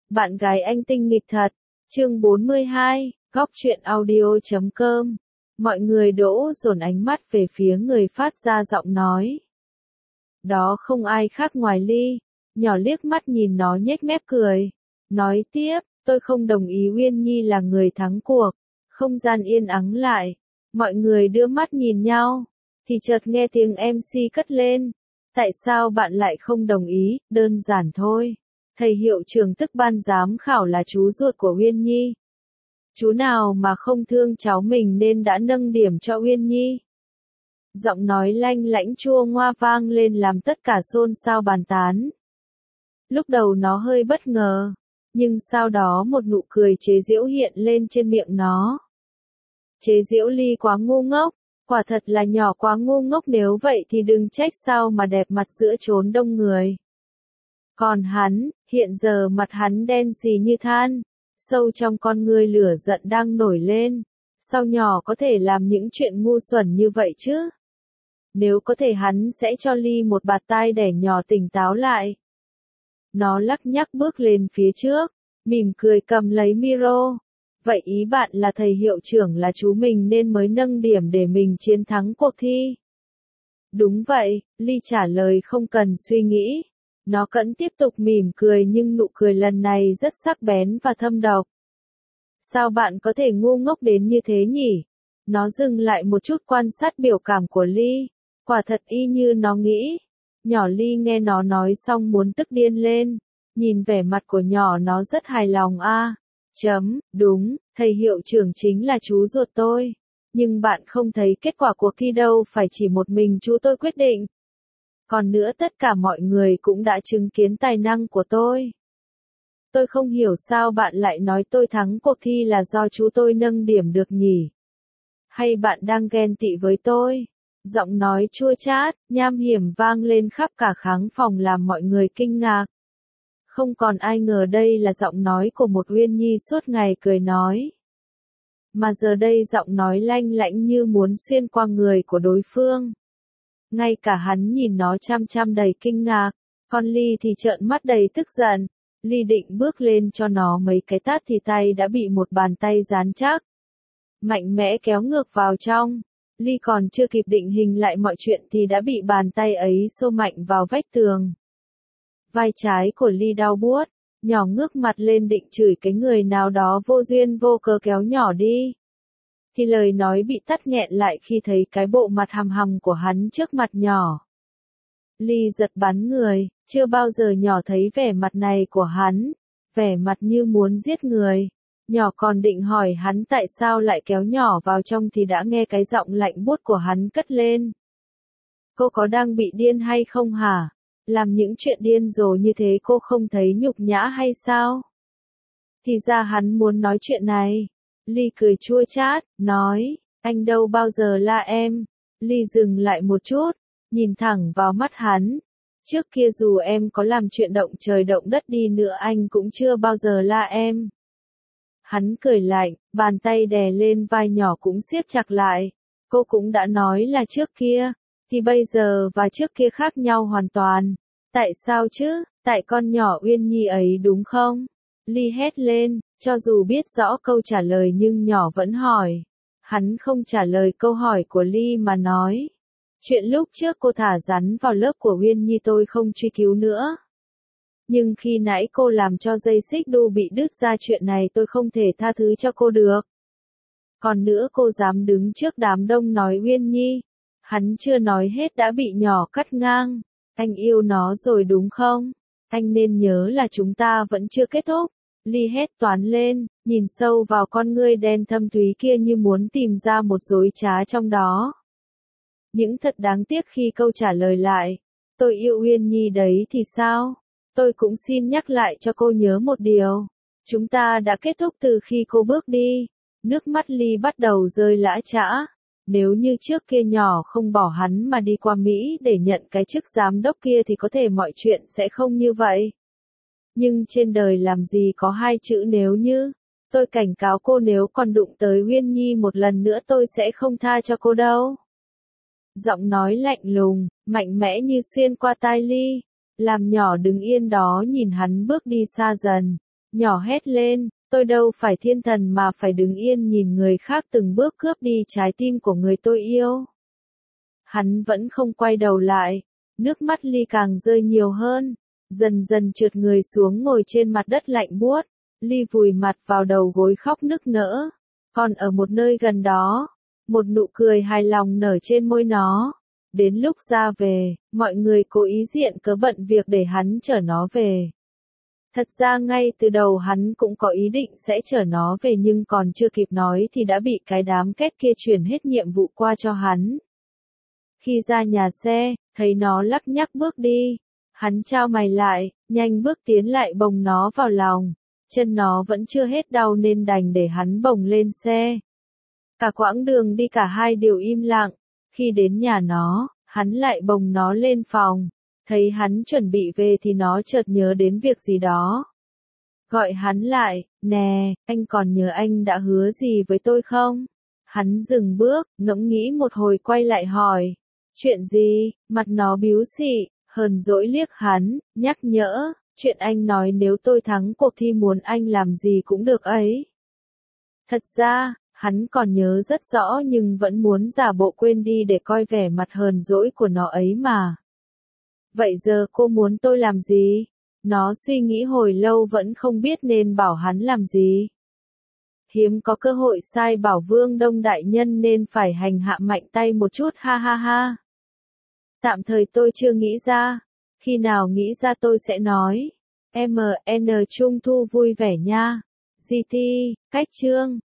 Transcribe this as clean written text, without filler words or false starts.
Bạn gái anh tinh nghịch thật. Chương 42, góc truyện audio.com. Mọi người đổ dồn ánh mắt về phía người phát ra giọng nói. Đó không ai khác ngoài Ly. Nhỏ liếc mắt nhìn nó nhếch mép cười. Nói tiếp, tôi không đồng ý Uyên Nhi là người thắng cuộc. Không gian yên ắng lại. Mọi người đưa mắt nhìn nhau. Thì chợt nghe tiếng MC cất lên. Tại sao bạn lại không đồng ý? Đơn giản thôi. Thầy hiệu trưởng tức ban giám khảo là chú ruột của Uyên Nhi. Chú nào mà không thương cháu mình nên đã nâng điểm cho Uyên Nhi. Giọng nói lanh lãnh chua ngoa vang lên làm tất cả xôn xao bàn tán. Lúc đầu nó hơi bất ngờ, nhưng sau đó một nụ cười chế giễu hiện lên trên miệng nó. Chế giễu Ly quá ngu ngốc, quả thật là nhỏ quá ngu ngốc, nếu vậy thì đừng trách sao mà đẹp mặt giữa chốn đông người. Còn hắn, hiện giờ mặt hắn đen xì như than, sâu trong con ngươi lửa giận đang nổi lên. Sao nhỏ có thể làm những chuyện ngu xuẩn như vậy chứ? Nếu có thể hắn sẽ cho Ly một bạt tai để nhỏ tỉnh táo lại. Nó lắc nhắc bước lên phía trước, mỉm cười cầm lấy micro. Vậy ý bạn là thầy hiệu trưởng là chú mình nên mới nâng điểm để mình chiến thắng cuộc thi? Đúng vậy, Ly trả lời không cần suy nghĩ. Nó vẫn tiếp tục mỉm cười nhưng nụ cười lần này rất sắc bén và thâm độc. Sao bạn có thể ngu ngốc đến như thế nhỉ? Nó dừng lại một chút quan sát biểu cảm của Ly. Quả thật y như nó nghĩ. Nhỏ Ly nghe nó nói xong muốn tức điên lên. Nhìn vẻ mặt của nhỏ nó rất hài lòng đúng, thầy hiệu trưởng chính là chú ruột tôi. Nhưng bạn không thấy kết quả cuộc thi đâu phải chỉ một mình chú tôi quyết định. Còn nữa tất cả mọi người cũng đã chứng kiến tài năng của tôi. Tôi không hiểu sao bạn lại nói tôi thắng cuộc thi là do chú tôi nâng điểm được nhỉ? Hay bạn đang ghen tị với tôi? Giọng nói chua chát, nham hiểm vang lên khắp cả khán phòng làm mọi người kinh ngạc. Không còn ai ngờ đây là giọng nói của một Uyên Nhi suốt ngày cười nói. Mà giờ đây giọng nói lanh lảnh như muốn xuyên qua người của đối phương. Ngay cả hắn nhìn nó chăm chăm đầy kinh ngạc, còn Ly thì trợn mắt đầy tức giận. Ly định bước lên cho nó mấy cái tát thì tay đã bị một bàn tay dán chắc. Mạnh mẽ kéo ngược vào trong. Ly còn chưa kịp định hình lại mọi chuyện thì đã bị bàn tay ấy xô mạnh vào vách tường. Vai trái của Ly đau buốt, nhỏ ngước mặt lên định chửi cái người nào đó vô duyên vô cớ kéo nhỏ đi. Thì lời nói bị tắt nghẹn lại khi thấy cái bộ mặt hằm hằm của hắn trước mặt nhỏ. Ly giật bắn người, chưa bao giờ nhỏ thấy vẻ mặt này của hắn, vẻ mặt như muốn giết người. Nhỏ còn định hỏi hắn tại sao lại kéo nhỏ vào trong thì đã nghe cái giọng lạnh buốt của hắn cất lên. Cô có đang bị điên hay không hả? Làm những chuyện điên rồ như thế cô không thấy nhục nhã hay sao? Thì ra hắn muốn nói chuyện này. Ly cười chua chát, nói, anh đâu bao giờ la em. Ly dừng lại một chút, nhìn thẳng vào mắt hắn. Trước kia dù em có làm chuyện động trời động đất đi nữa anh cũng chưa bao giờ la em. Hắn cười lạnh, bàn tay đè lên vai nhỏ cũng siết chặt lại. Cô cũng đã nói là trước kia, thì bây giờ và trước kia khác nhau hoàn toàn. Tại sao chứ, tại con nhỏ Uyên Nhi ấy đúng không? Ly hét lên, cho dù biết rõ câu trả lời nhưng nhỏ vẫn hỏi. Hắn không trả lời câu hỏi của Ly mà nói. Chuyện lúc trước cô thả rắn vào lớp của Uyên Nhi tôi không truy cứu nữa. Nhưng khi nãy cô làm cho dây xích đu bị đứt ra chuyện này tôi không thể tha thứ cho cô được. Còn nữa cô dám đứng trước đám đông nói Uyên Nhi. Hắn chưa nói hết đã bị nhỏ cắt ngang. Anh yêu nó rồi đúng không? Anh nên nhớ là chúng ta vẫn chưa kết thúc. Ly hét toán lên, nhìn sâu vào con ngươi đen thâm thúy kia như muốn tìm ra một dối trá trong đó. Những thật đáng tiếc khi câu trả lời lại. Tôi yêu Uyên Nhi đấy thì sao? Tôi cũng xin nhắc lại cho cô nhớ một điều. Chúng ta đã kết thúc từ khi cô bước đi. Nước mắt Ly bắt đầu rơi lã chã. Nếu như trước kia nhỏ không bỏ hắn mà đi qua Mỹ để nhận cái chức giám đốc kia thì có thể mọi chuyện sẽ không như vậy. Nhưng trên đời làm gì có hai chữ nếu như. Tôi cảnh cáo cô nếu còn đụng tới Uyên Nhi một lần nữa tôi sẽ không tha cho cô đâu. Giọng nói lạnh lùng, mạnh mẽ như xuyên qua tai Ly. Làm nhỏ đứng yên đó nhìn hắn bước đi xa dần. nhỏ hét lên, tôi đâu phải thiên thần mà phải đứng yên nhìn người khác từng bước cướp đi trái tim của người tôi yêu. Hắn vẫn không quay đầu lại, nước mắt Ly càng rơi nhiều hơn, dần dần trượt người xuống ngồi trên mặt đất lạnh buốt. Ly vùi mặt vào đầu gối khóc nức nở. Còn ở một nơi gần đó, một nụ cười hài lòng nở trên môi nó. Đến lúc ra về, mọi người cố ý diện cớ bận việc để hắn chở nó về. Thật ra ngay từ đầu hắn cũng có ý định sẽ chở nó về nhưng còn chưa kịp nói thì đã bị cái đám két kia chuyển hết nhiệm vụ qua cho hắn. Khi ra nhà xe, thấy nó lắc nhắc bước đi. Hắn chau mày lại, nhanh bước tiến lại bồng nó vào lòng. Chân nó vẫn chưa hết đau nên đành để hắn bồng lên xe. Cả quãng đường đi cả hai đều im lặng. Khi đến nhà nó, hắn lại bồng nó lên phòng. Thấy hắn chuẩn bị về thì nó chợt nhớ đến việc gì đó. Gọi hắn lại, nè, anh còn nhớ anh đã hứa gì với tôi không? Hắn dừng bước, ngẫm nghĩ một hồi quay lại hỏi. Chuyện gì? Mặt nó bĩu xị, hờn dỗi liếc hắn, nhắc nhở. Chuyện anh nói nếu tôi thắng cuộc thi muốn anh làm gì cũng được ấy. Thật ra, hắn còn nhớ rất rõ nhưng vẫn muốn giả bộ quên đi để coi vẻ mặt hờn dỗi của nó ấy mà. Vậy giờ cô muốn tôi làm gì? Nó suy nghĩ hồi lâu vẫn không biết nên bảo hắn làm gì. Hiếm có cơ hội sai bảo Vương Đông đại nhân nên phải hành hạ mạnh tay một chút ha ha ha. Tạm thời tôi chưa nghĩ ra. Khi nào nghĩ ra tôi sẽ nói. MN Trung thu vui vẻ nha. GT, cách chương.